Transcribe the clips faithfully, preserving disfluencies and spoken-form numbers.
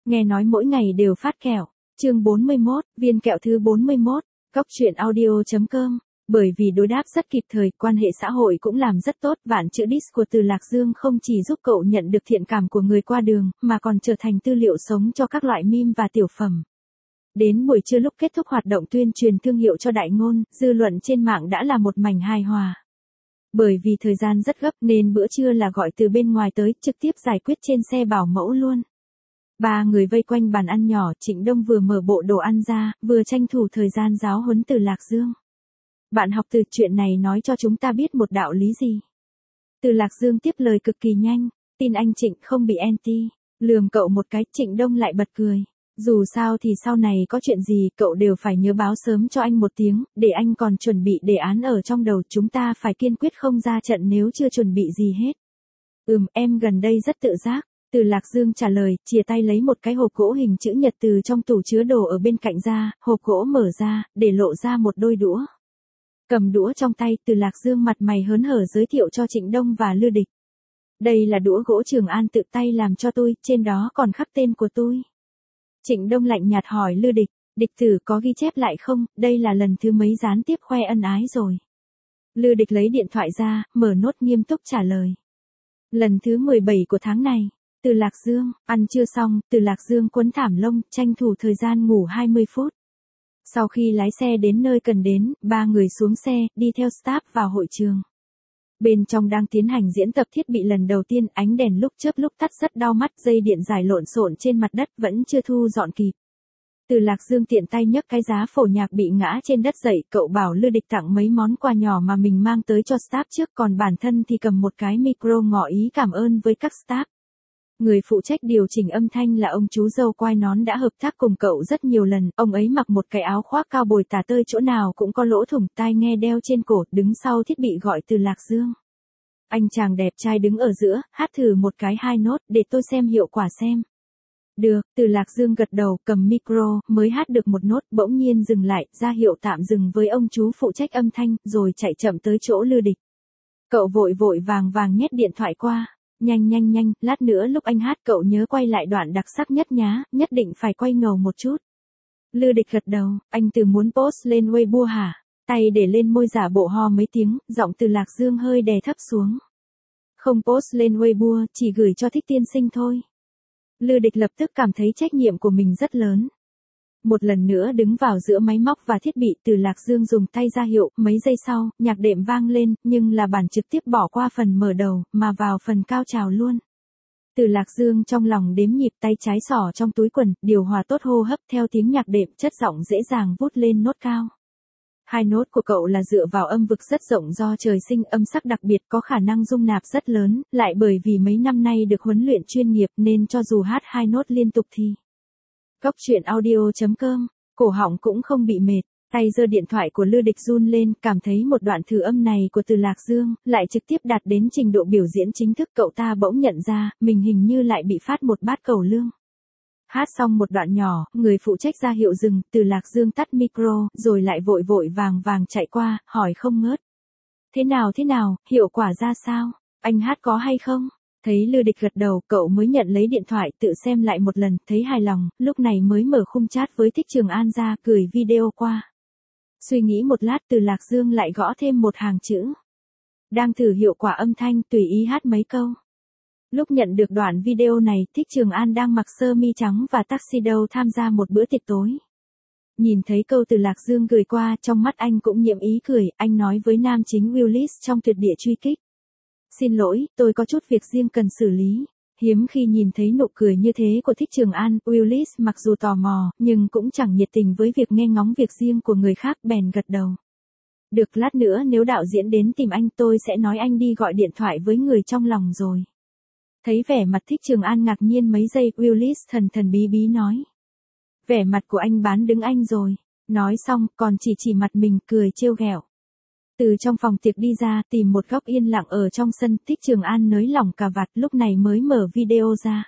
Nghe nói mỗi ngày đều phát kẹo. Chương bốn mươi mốt, viên kẹo thứ bốn mươi mốt, Cóc truyện audio chấm com. Bởi vì đối đáp rất kịp thời, quan hệ xã hội cũng làm rất tốt, vạn chữ diss của Từ Lạc Dương không chỉ giúp cậu nhận được thiện cảm của người qua đường, mà còn trở thành tư liệu sống cho các loại meme và tiểu phẩm. Đến buổi trưa lúc kết thúc hoạt động tuyên truyền thương hiệu cho Đại Ngôn, dư luận trên mạng đã là một mảnh hài hòa. Bởi vì thời gian rất gấp nên bữa trưa là gọi từ bên ngoài tới, trực tiếp giải quyết trên xe bảo mẫu luôn. Ba người vây quanh bàn ăn nhỏ, Trịnh Đông vừa mở bộ đồ ăn ra, vừa tranh thủ thời gian giáo huấn Từ Lạc Dương. Bạn học từ chuyện này nói cho chúng ta biết một đạo lý gì? Từ Lạc Dương tiếp lời cực kỳ nhanh, tin anh Trịnh không bị anti, lườm cậu một cái, Trịnh Đông lại bật cười. Dù sao thì sau này có chuyện gì cậu đều phải nhớ báo sớm cho anh một tiếng, để anh còn chuẩn bị đề án ở trong đầu, chúng ta phải kiên quyết không ra trận nếu chưa chuẩn bị gì hết. Ừm, em gần đây rất tự giác. Từ Lạc Dương trả lời, chìa tay lấy một cái hộp gỗ hình chữ nhật từ trong tủ chứa đồ ở bên cạnh ra, hộp gỗ mở ra, để lộ ra một đôi đũa. Cầm đũa trong tay, Từ Lạc Dương mặt mày hớn hở giới thiệu cho Trịnh Đông và Lư Địch. Đây là đũa gỗ Trường An tự tay làm cho tôi, trên đó còn khắc tên của tôi. Trịnh Đông lạnh nhạt hỏi Lư Địch, địch tử có ghi chép lại không, đây là lần thứ mấy gián tiếp khoe ân ái rồi. Lư Địch lấy điện thoại ra, mở nốt nghiêm túc trả lời. Lần thứ mười bảy của tháng này. Từ Lạc Dương, ăn trưa xong, Từ Lạc Dương quấn thảm lông, tranh thủ thời gian ngủ hai mươi phút. Sau khi lái xe đến nơi cần đến, ba người xuống xe, đi theo staff vào hội trường. Bên trong đang tiến hành diễn tập thiết bị lần đầu tiên, ánh đèn lúc chớp lúc tắt rất đau mắt, dây điện dài lộn xộn trên mặt đất vẫn chưa thu dọn kịp. Từ Lạc Dương tiện tay nhấc cái giá phổ nhạc bị ngã trên đất dậy, cậu bảo Lư Địch tặng mấy món quà nhỏ mà mình mang tới cho staff trước, còn bản thân thì cầm một cái micro ngỏ ý cảm ơn với các staff. Người phụ trách điều chỉnh âm thanh là ông chú dâu quai nón đã hợp tác cùng cậu rất nhiều lần, ông ấy mặc một cái áo khoác cao bồi tả tơi chỗ nào cũng có lỗ thủng, tai nghe đeo trên cổ, đứng sau thiết bị gọi Từ Lạc Dương. Anh chàng đẹp trai đứng ở giữa, hát thử một cái hai nốt, để tôi xem hiệu quả xem. Được, Từ Lạc Dương gật đầu, cầm micro, mới hát được một nốt, bỗng nhiên dừng lại, ra hiệu tạm dừng với ông chú phụ trách âm thanh, rồi chạy chậm tới chỗ Lư Địch. Cậu vội vội vàng vàng nhét điện thoại qua. Nhanh nhanh nhanh, lát nữa lúc anh hát cậu nhớ quay lại đoạn đặc sắc nhất nhá, nhất định phải quay ngầu một chút. Lư Địch gật đầu, anh từ muốn post lên Weibo hả? Tay để lên môi giả bộ ho mấy tiếng, giọng Từ Lạc Dương hơi đè thấp xuống. Không post lên Weibo, chỉ gửi cho Thích Tiên Sinh thôi. Lư Địch lập tức cảm thấy trách nhiệm của mình rất lớn. Một lần nữa đứng vào giữa máy móc và thiết bị, Từ Lạc Dương dùng tay ra hiệu, mấy giây sau, nhạc đệm vang lên, nhưng là bản trực tiếp bỏ qua phần mở đầu, mà vào phần cao trào luôn. Từ Lạc Dương trong lòng đếm nhịp, tay trái xỏ trong túi quần, điều hòa tốt hô hấp theo tiếng nhạc đệm, chất giọng dễ dàng vút lên nốt cao. Hai nốt của cậu là dựa vào âm vực rất rộng do trời sinh, âm sắc đặc biệt có khả năng dung nạp rất lớn, lại bởi vì mấy năm nay được huấn luyện chuyên nghiệp nên cho dù hát hai nốt liên tục thì Cóc truyện audio chấm com, cổ họng cũng không bị mệt, tay giơ điện thoại của Lư Địch run lên, cảm thấy một đoạn thử âm này của Từ Lạc Dương, lại trực tiếp đạt đến trình độ biểu diễn chính thức, cậu ta bỗng nhận ra, mình hình như lại bị phát một bát cầu lương. Hát xong một đoạn nhỏ, người phụ trách ra hiệu dừng, Từ Lạc Dương tắt micro, rồi lại vội vội vàng vàng chạy qua, hỏi không ngớt. Thế nào thế nào, hiệu quả ra sao, anh hát có hay không? Thấy Lư Địch gật đầu, cậu mới nhận lấy điện thoại tự xem lại một lần, thấy hài lòng, lúc này mới mở khung chat với Thích Trường An ra, gửi video qua. Suy nghĩ một lát, Từ Lạc Dương lại gõ thêm một hàng chữ. Đang thử hiệu quả âm thanh, tùy ý hát mấy câu. Lúc nhận được đoạn video này, Thích Trường An đang mặc sơ mi trắng và tuxedo tham gia một bữa tiệc tối. Nhìn thấy câu Từ Lạc Dương gửi qua, trong mắt anh cũng nhiễm ý cười, anh nói với nam chính Willis trong Tuyệt Địa Truy Kích. Xin lỗi, tôi có chút việc riêng cần xử lý. Hiếm khi nhìn thấy nụ cười như thế của Thích Trường An, Willis mặc dù tò mò, nhưng cũng chẳng nhiệt tình với việc nghe ngóng việc riêng của người khác, bèn gật đầu. Được, lát nữa nếu đạo diễn đến tìm anh tôi sẽ nói anh đi gọi điện thoại với người trong lòng rồi. Thấy vẻ mặt Thích Trường An ngạc nhiên mấy giây, Willis thần thần bí bí nói. Vẻ mặt của anh bán đứng anh rồi. Nói xong, còn chỉ chỉ mặt mình, cười trêu ghẹo. Từ trong phòng tiệc đi ra, tìm một góc yên lặng ở trong sân, Thích Trường An nới lỏng cà vạt, lúc này mới mở video ra.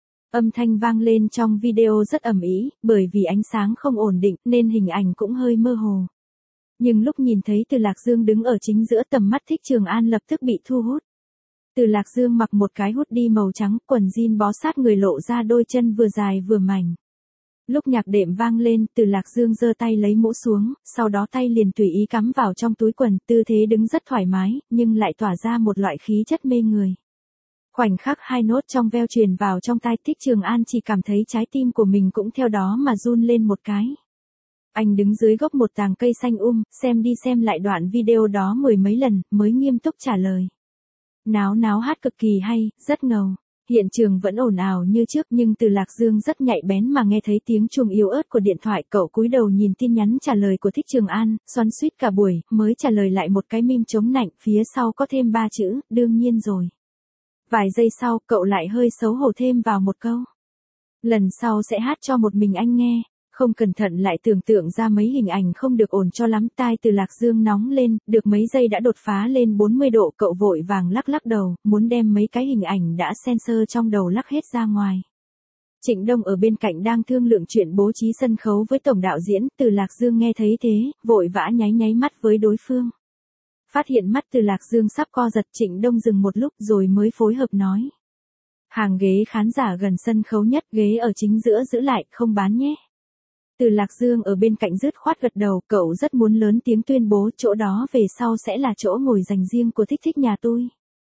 Âm thanh vang lên trong video rất ầm ĩ, bởi vì ánh sáng không ổn định, nên hình ảnh cũng hơi mơ hồ. Nhưng lúc nhìn thấy Từ Lạc Dương đứng ở chính giữa, tầm mắt Thích Trường An lập tức bị thu hút. Từ Lạc Dương mặc một cái hoodie màu trắng, quần jean bó sát người lộ ra đôi chân vừa dài vừa mảnh. Lúc nhạc đệm vang lên, Từ Lạc Dương giơ tay lấy mũ xuống, sau đó tay liền tùy ý cắm vào trong túi quần, tư thế đứng rất thoải mái, nhưng lại tỏa ra một loại khí chất mê người. Khoảnh khắc hai nốt trong veo truyền vào trong tai, Thích Trường An chỉ cảm thấy trái tim của mình cũng theo đó mà run lên một cái. Anh đứng dưới gốc một tàng cây xanh um, xem đi xem lại đoạn video đó mười mấy lần, mới nghiêm túc trả lời. Náo náo hát cực kỳ hay, rất ngầu. Hiện trường vẫn ồn ào như trước, nhưng Từ Lạc Dương rất nhạy bén mà nghe thấy tiếng chuông yếu ớt của điện thoại. Cậu cúi đầu nhìn tin nhắn trả lời của Thích Trường An, xoắn xuýt cả buổi, mới trả lời lại một cái meme chống nạnh, phía sau có thêm ba chữ, đương nhiên rồi. Vài giây sau, cậu lại hơi xấu hổ thêm vào một câu. Lần sau sẽ hát cho một mình anh nghe. Không cẩn thận lại tưởng tượng ra mấy hình ảnh không được ổn cho lắm, tai Từ Lạc Dương nóng lên, được mấy giây đã đột phá lên bốn mươi độ, cậu vội vàng lắc lắc đầu, muốn đem mấy cái hình ảnh đã sensor trong đầu lắc hết ra ngoài. Trịnh Đông ở bên cạnh đang thương lượng chuyện bố trí sân khấu với tổng đạo diễn, Từ Lạc Dương nghe thấy thế, vội vã nháy nháy mắt với đối phương. Phát hiện mắt Từ Lạc Dương sắp co giật, Trịnh Đông dừng một lúc rồi mới phối hợp nói. Hàng ghế khán giả gần sân khấu nhất, ghế ở chính giữa giữ lại, không bán nhé. Từ Lạc Dương ở bên cạnh dứt khoát gật đầu, cậu rất muốn lớn tiếng tuyên bố chỗ đó về sau sẽ là chỗ ngồi dành riêng của Thích Thích nhà tôi.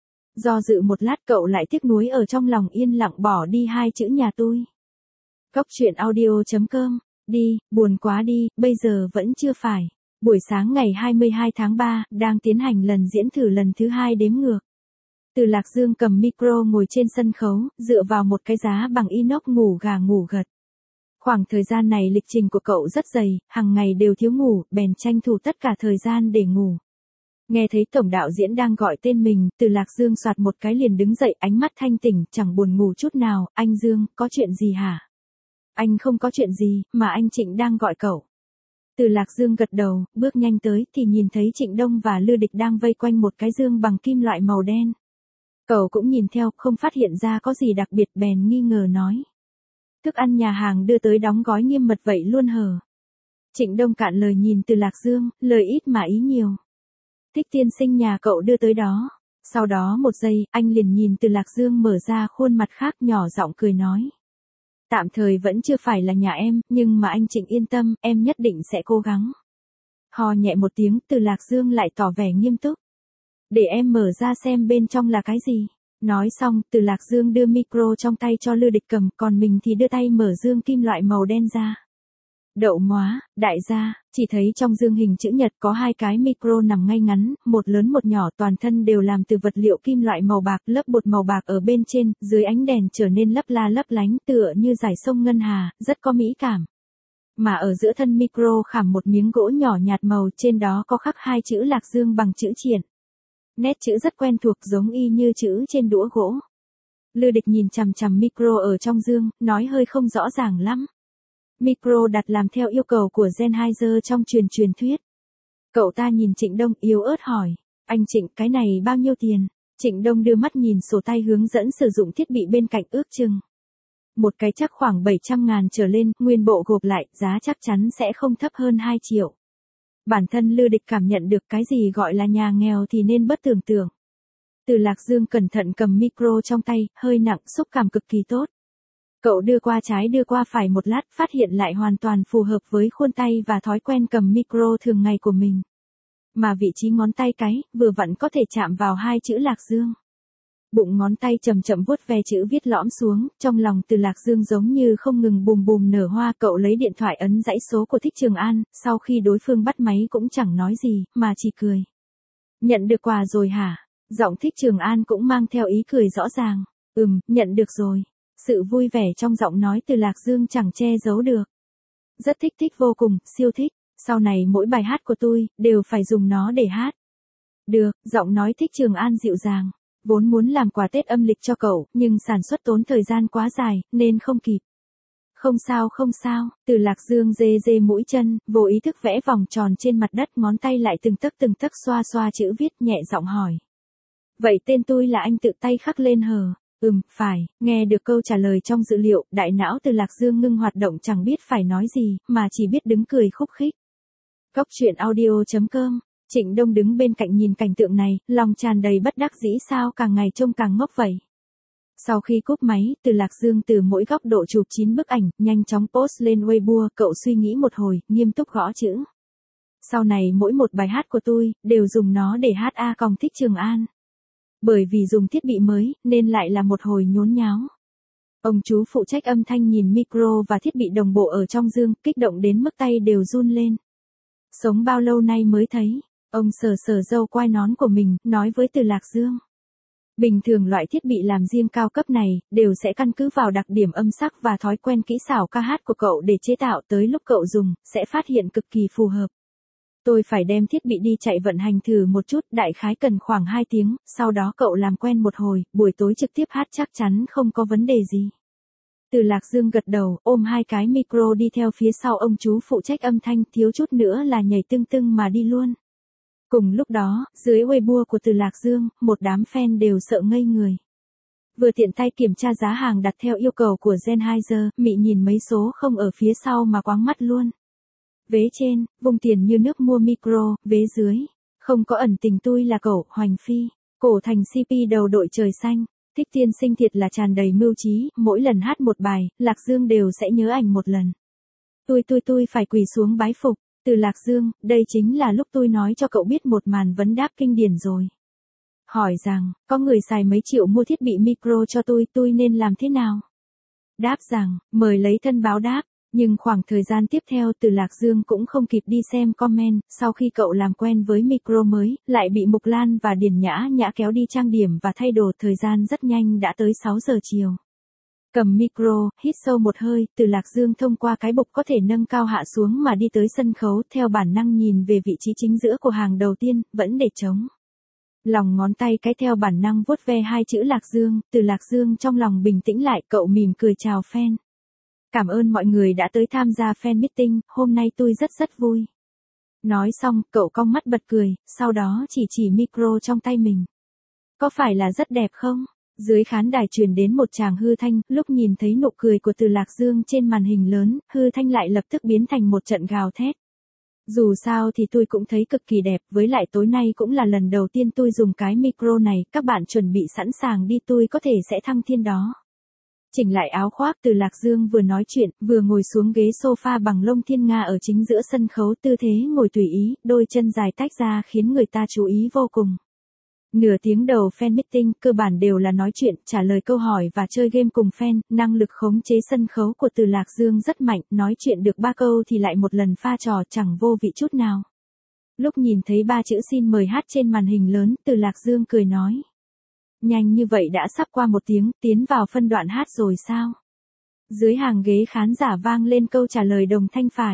Do dự một lát cậu lại tiếc nuối ở trong lòng, yên lặng bỏ đi hai chữ nhà tôi. Cóc truyện audio chấm com, đi, buồn quá đi, bây giờ vẫn chưa phải. Buổi sáng ngày hai mươi hai tháng ba, đang tiến hành lần diễn thử lần thứ hai đếm ngược. Từ Lạc Dương cầm micro ngồi trên sân khấu, dựa vào một cái giá bằng inox ngủ gà ngủ gật. Khoảng thời gian này lịch trình của cậu rất dày, hàng ngày đều thiếu ngủ, bèn tranh thủ tất cả thời gian để ngủ. Nghe thấy tổng đạo diễn đang gọi tên mình, Từ Lạc Dương soạt một cái liền đứng dậy, ánh mắt thanh tỉnh, chẳng buồn ngủ chút nào. Anh Dương, có chuyện gì hả? Anh không có chuyện gì, mà anh Trịnh đang gọi cậu. Từ Lạc Dương gật đầu, bước nhanh tới thì nhìn thấy Trịnh Đông và Lư Địch đang vây quanh một cái dương bằng kim loại màu đen. Cậu cũng nhìn theo, không phát hiện ra có gì đặc biệt, bèn nghi ngờ nói. Thức ăn nhà hàng đưa tới đóng gói nghiêm mật vậy luôn hờ? Trịnh Đông cạn lời nhìn Từ Lạc Dương, lời ít mà ý nhiều. Thích tiên sinh nhà cậu đưa tới đó. Sau đó một giây, anh liền nhìn Từ Lạc Dương mở ra khuôn mặt khác, nhỏ giọng cười nói. Tạm thời vẫn chưa phải là nhà em, nhưng mà anh Trịnh yên tâm, em nhất định sẽ cố gắng. Hò nhẹ một tiếng, Từ Lạc Dương lại tỏ vẻ nghiêm túc. Để em mở ra xem bên trong là cái gì. Nói xong, Từ Lạc Dương đưa micro trong tay cho Lư Địch cầm, còn mình thì đưa tay mở dương kim loại màu đen ra. Đậu móa, đại gia, chỉ thấy trong dương hình chữ nhật có hai cái micro nằm ngay ngắn, một lớn một nhỏ, toàn thân đều làm từ vật liệu kim loại màu bạc, lớp bột màu bạc ở bên trên, dưới ánh đèn trở nên lấp la lấp lánh, tựa như dải sông ngân hà, rất có mỹ cảm. Mà ở giữa thân micro khảm một miếng gỗ nhỏ nhạt màu, trên đó có khắc hai chữ Lạc Dương bằng chữ triện. Nét chữ rất quen thuộc, giống y như chữ trên đũa gỗ. Lư Địch nhìn chằm chằm micro ở trong dương, nói hơi không rõ ràng lắm. Micro đặt làm theo yêu cầu của Sennheiser trong truyền truyền thuyết. Cậu ta nhìn Trịnh Đông yếu ớt hỏi, anh Trịnh, cái này bao nhiêu tiền? Trịnh Đông đưa mắt nhìn sổ tay hướng dẫn sử dụng thiết bị bên cạnh, ước chừng. Một cái chắc khoảng bảy trăm ngàn trở lên, nguyên bộ gộp lại, giá chắc chắn sẽ không thấp hơn hai triệu. Bản thân Lư Địch cảm nhận được cái gì gọi là nhà nghèo thì nên bất tưởng tượng. Từ Lạc Dương cẩn thận cầm micro trong tay, hơi nặng, xúc cảm cực kỳ tốt. Cậu đưa qua trái đưa qua phải một lát, phát hiện lại hoàn toàn phù hợp với khuôn tay và thói quen cầm micro thường ngày của mình. Mà vị trí ngón tay cái, vừa vặn có thể chạm vào hai chữ Lạc Dương. Bụng ngón tay chậm chậm vuốt ve chữ viết lõm xuống, trong lòng Từ Lạc Dương giống như không ngừng bùm bùm nở hoa. Cậu lấy điện thoại ấn dãy số của Thích Trường An, sau khi đối phương bắt máy cũng chẳng nói gì, mà chỉ cười. Nhận được quà rồi hả? Giọng Thích Trường An cũng mang theo ý cười rõ ràng. Ừm, nhận được rồi. Sự vui vẻ trong giọng nói Từ Lạc Dương chẳng che giấu được. Rất thích, thích vô cùng, siêu thích. Sau này mỗi bài hát của tôi, đều phải dùng nó để hát. Được, giọng nói Thích Trường An dịu dàng. Vốn muốn làm quà Tết âm lịch cho cậu, nhưng sản xuất tốn thời gian quá dài, nên không kịp. Không sao không sao, Từ Lạc Dương dê dê mũi chân, vô ý thức vẽ vòng tròn trên mặt đất, ngón tay lại từng tấc từng tấc xoa xoa chữ viết, nhẹ giọng hỏi. Vậy tên tôi là anh tự tay khắc lên hờ? Ừm, phải. Nghe được câu trả lời trong dữ liệu, đại não Từ Lạc Dương ngưng hoạt động, chẳng biết phải nói gì, mà chỉ biết đứng cười khúc khích. Cóc truyện audio chấm com Trịnh Đông đứng bên cạnh nhìn cảnh tượng này, lòng tràn đầy bất đắc dĩ sao càng ngày trông càng ngốc vậy. Sau khi cúp máy, Từ Lạc Dương từ mỗi góc độ chụp chín bức ảnh, nhanh chóng post lên Weibo, cậu suy nghĩ một hồi, nghiêm túc gõ chữ. Sau này mỗi một bài hát của tôi, đều dùng nó để hát A Còng Thích Trường An. Bởi vì dùng thiết bị mới, nên lại là một hồi nhốn nháo. Ông chú phụ trách âm thanh nhìn micro và thiết bị đồng bộ ở trong dương, kích động đến mức tay đều run lên. Sống bao lâu nay mới thấy, ông sờ sờ râu quai nón của mình, nói với Từ Lạc Dương. Bình thường loại thiết bị làm riêng cao cấp này, đều sẽ căn cứ vào đặc điểm âm sắc và thói quen kỹ xảo ca hát của cậu để chế tạo, tới lúc cậu dùng, sẽ phát hiện cực kỳ phù hợp. Tôi phải đem thiết bị đi chạy vận hành thử một chút, đại khái cần khoảng hai tiếng, sau đó cậu làm quen một hồi, buổi tối trực tiếp hát chắc chắn không có vấn đề gì. Từ Lạc Dương gật đầu, ôm hai cái micro đi theo phía sau ông chú phụ trách âm thanh, thiếu chút nữa là nhảy tưng tưng mà đi luôn. Cùng lúc đó, dưới Weibo của Từ Lạc Dương, một đám fan đều sợ ngây người. Vừa tiện tay kiểm tra giá hàng đặt theo yêu cầu của Sennheiser, mị nhìn mấy số không ở phía sau mà quáng mắt luôn. Vế trên, vung tiền như nước mua micro, vế dưới, không có ẩn tình tôi là cậu, Hoành Phi, cổ thành xê pê đầu đội trời xanh, Thích tiên sinh thiệt là tràn đầy mưu trí, mỗi lần hát một bài, Lạc Dương đều sẽ nhớ ảnh một lần. Tôi tôi tôi phải quỳ xuống bái phục, Từ Lạc Dương, đây chính là lúc tôi nói cho cậu biết một màn vấn đáp kinh điển rồi. Hỏi rằng, có người xài mấy triệu mua thiết bị micro cho tôi, tôi nên làm thế nào? Đáp rằng, mời lấy thân báo đáp. Nhưng khoảng thời gian tiếp theo Từ Lạc Dương cũng không kịp đi xem comment, sau khi cậu làm quen với micro mới, lại bị Mục Lan và Điền Nhã Nhã kéo đi trang điểm và thay đồ, thời gian rất nhanh đã tới sáu giờ chiều. Cầm micro, hít sâu một hơi, Từ Lạc Dương thông qua cái bục có thể nâng cao hạ xuống mà đi tới sân khấu, theo bản năng nhìn về vị trí chính giữa của hàng đầu tiên, vẫn để trống. Lòng ngón tay cái theo bản năng vuốt ve hai chữ Lạc Dương, Từ Lạc Dương trong lòng bình tĩnh lại, cậu mỉm cười chào fan. Cảm ơn mọi người đã tới tham gia fan meeting, hôm nay tôi rất rất vui. Nói xong, cậu cong mắt bật cười, sau đó chỉ chỉ micro trong tay mình. Có phải là rất đẹp không? Dưới khán đài truyền đến một tràng hư thanh, lúc nhìn thấy nụ cười của Từ Lạc Dương trên màn hình lớn, hư thanh lại lập tức biến thành một trận gào thét. Dù sao thì tôi cũng thấy cực kỳ đẹp, với lại tối nay cũng là lần đầu tiên tôi dùng cái micro này, các bạn chuẩn bị sẵn sàng đi, tôi có thể sẽ thăng thiên đó. Chỉnh lại áo khoác, Từ Lạc Dương vừa nói chuyện, vừa ngồi xuống ghế sofa bằng lông thiên nga ở chính giữa sân khấu, tư thế ngồi tùy ý, đôi chân dài tách ra khiến người ta chú ý vô cùng. Nửa tiếng đầu fan meeting, cơ bản đều là nói chuyện, trả lời câu hỏi và chơi game cùng fan, năng lực khống chế sân khấu của Từ Lạc Dương rất mạnh, nói chuyện được ba câu thì lại một lần pha trò chẳng vô vị chút nào. Lúc nhìn thấy ba chữ xin mời hát trên màn hình lớn, Từ Lạc Dương cười nói. Nhanh như vậy đã sắp qua một tiếng, tiến vào phân đoạn hát rồi sao? Dưới hàng ghế khán giả vang lên câu trả lời đồng thanh phải.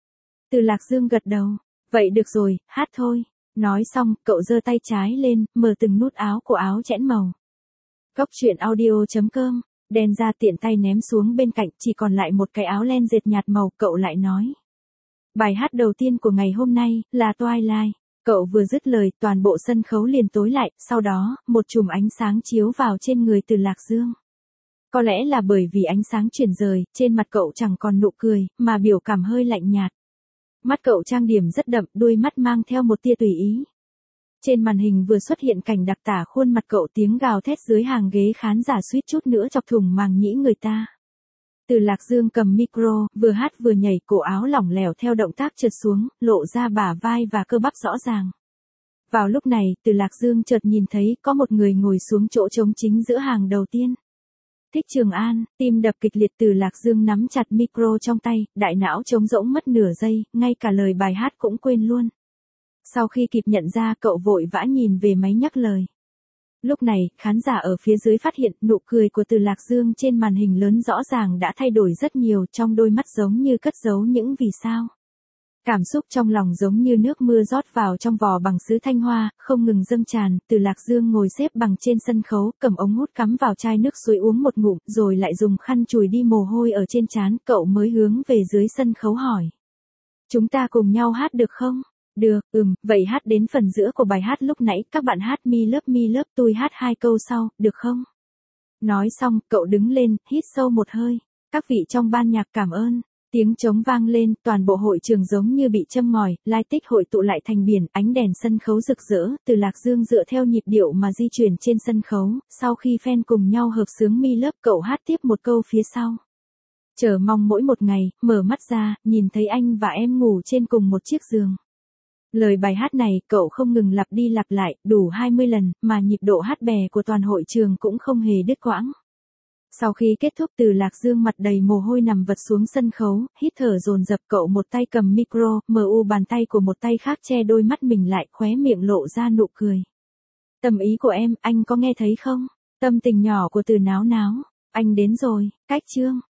Từ Lạc Dương gật đầu. Vậy được rồi, hát thôi. Nói xong, cậu giơ tay trái lên, mở từng nút áo của áo chẽn màu. Góc truyện audio chấm com, đèn ra tiện tay ném xuống bên cạnh, chỉ còn lại một cái áo len dệt nhạt màu, cậu lại nói. Bài hát đầu tiên của ngày hôm nay, là Twilight. Cậu vừa dứt lời, toàn bộ sân khấu liền tối lại, sau đó, một chùm ánh sáng chiếu vào trên người Từ Lạc Dương. Có lẽ là bởi vì ánh sáng chuyển rời, trên mặt cậu chẳng còn nụ cười, mà biểu cảm hơi lạnh nhạt. Mắt cậu trang điểm rất đậm, đuôi mắt mang theo một tia tùy ý. Trên màn hình vừa xuất hiện cảnh đặc tả khuôn mặt cậu, tiếng gào thét dưới hàng ghế khán giả suýt chút nữa chọc thủng màng nhĩ người ta. Từ Lạc Dương cầm micro, vừa hát vừa nhảy, cổ áo lỏng lẻo theo động tác trượt xuống, lộ ra bả vai và cơ bắp rõ ràng. Vào lúc này, Từ Lạc Dương chợt nhìn thấy có một người ngồi xuống chỗ trống chính giữa hàng đầu tiên. Thích Trường An, tim đập kịch liệt, Từ Lạc Dương nắm chặt micro trong tay, đại não trống rỗng mất nửa giây, ngay cả lời bài hát cũng quên luôn. Sau khi kịp nhận ra, cậu vội vã nhìn về máy nhắc lời. Lúc này, khán giả ở phía dưới phát hiện nụ cười của Từ Lạc Dương trên màn hình lớn rõ ràng đã thay đổi rất nhiều, trong đôi mắt giống như cất giấu những vì sao. Cảm xúc trong lòng giống như nước mưa rót vào trong vò bằng sứ thanh hoa, không ngừng dâng tràn. Từ Lạc Dương ngồi xếp bằng trên sân khấu, cầm ống hút cắm vào chai nước suối uống một ngụm, rồi lại dùng khăn chùi đi mồ hôi ở trên trán, cậu mới hướng về dưới sân khấu hỏi. Chúng ta cùng nhau hát được không? Được, ừm, vậy hát đến phần giữa của bài hát lúc nãy, các bạn hát mi lớp mi lớp, tôi hát hai câu sau, được không? Nói xong, cậu đứng lên, hít sâu một hơi. Các vị trong ban nhạc cảm ơn. Tiếng trống vang lên, toàn bộ hội trường giống như bị châm ngòi, lai tích hội tụ lại thành biển, ánh đèn sân khấu rực rỡ, Từ Lạc Dương dựa theo nhịp điệu mà di chuyển trên sân khấu, sau khi fan cùng nhau hợp xướng mi lớp cậu hát tiếp một câu phía sau. Chờ mong mỗi một ngày, mở mắt ra, nhìn thấy anh và em ngủ trên cùng một chiếc giường. Lời bài hát này cậu không ngừng lặp đi lặp lại, đủ hai mươi lần, mà nhịp độ hát bè của toàn hội trường cũng không hề đứt quãng. Sau khi kết thúc Từ Lạc Dương mặt đầy mồ hôi nằm vật xuống sân khấu, hít thở dồn dập cậu một tay cầm micro, mờ u bàn tay của một tay khác che đôi mắt mình lại, khóe miệng lộ ra nụ cười. Tâm ý của em, anh có nghe thấy không? Tâm tình nhỏ của Từ Náo Náo, anh đến rồi, cách chương.